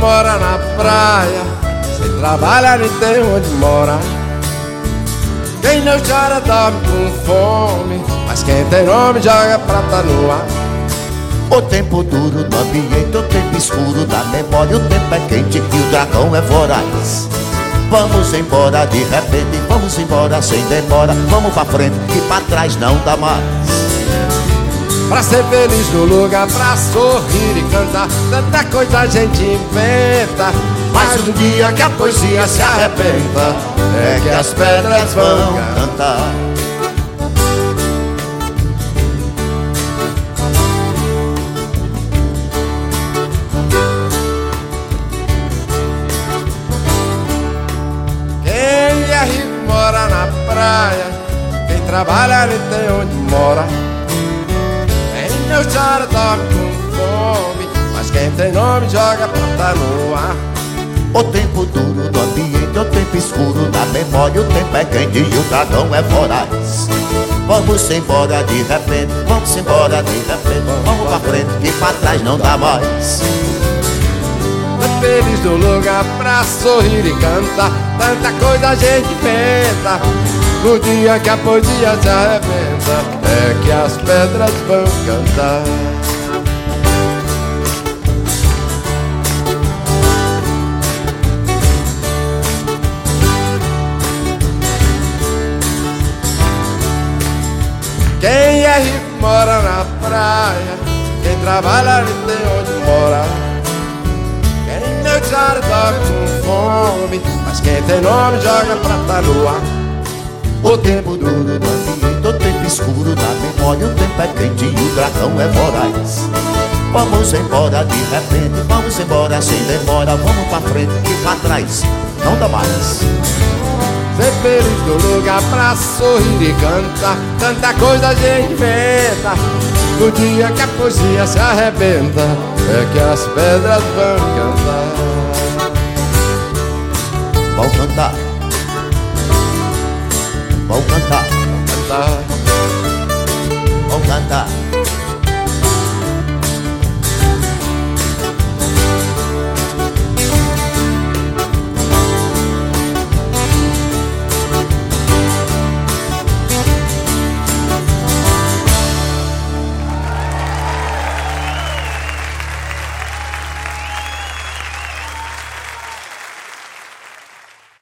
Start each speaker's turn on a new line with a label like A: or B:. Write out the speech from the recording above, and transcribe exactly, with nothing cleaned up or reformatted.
A: mora na praia, sem trabalhar nem tem onde morar. Quem não chora dorme com fome, mas quem tem nome joga prata no ar.
B: O tempo duro no ambiente, o tempo escuro da memória, o tempo é quente e o dragão é voraz. Vamos embora de repente, vamos embora sem demora. Vamos pra frente que pra trás não dá mais.
A: Pra ser feliz no lugar, pra sorrir e cantar, tanta coisa a gente inventa.
B: Mas no dia que a poesia se arrebenta, é que as pedras vão cantar.
A: Quem é rico mora na praia, quem trabalha nem tem onde mora. Quem não chora dorme com fome, mas quem tem nome joga prata no ar.
B: O tempo duro do ambiente, o tempo escuro da memória, o tempo é quente e o dragão é voraz. Vamos embora de repente, vamos embora de repente, vamos pra frente que pra trás não dá mais.
A: É feliz no lugar pra sorrir e cantar, tanta coisa a gente inventa. No dia que a poesia se arrebenta, é que as pedras vão cantar. Quem é rico mora na praia, quem trabalha não tem onde morar. Quem não chora dorme com fome, mas quem tem nome joga prata no ar.
B: O tempo duro do ambiente, o tempo escuro da memória, o tempo é quente e o dragão é voraz. Vamos embora de repente, vamos embora sem demora. Vamos pra frente que pra trás não dá mais.
A: Ser feliz no lugar pra sorrir e cantar, tanta coisa a gente inventa. No dia que a poesia se arrebenta, é que as pedras vão cantar.
B: Vão cantar, vão cantar,
A: Cantar,
B: vão cantar.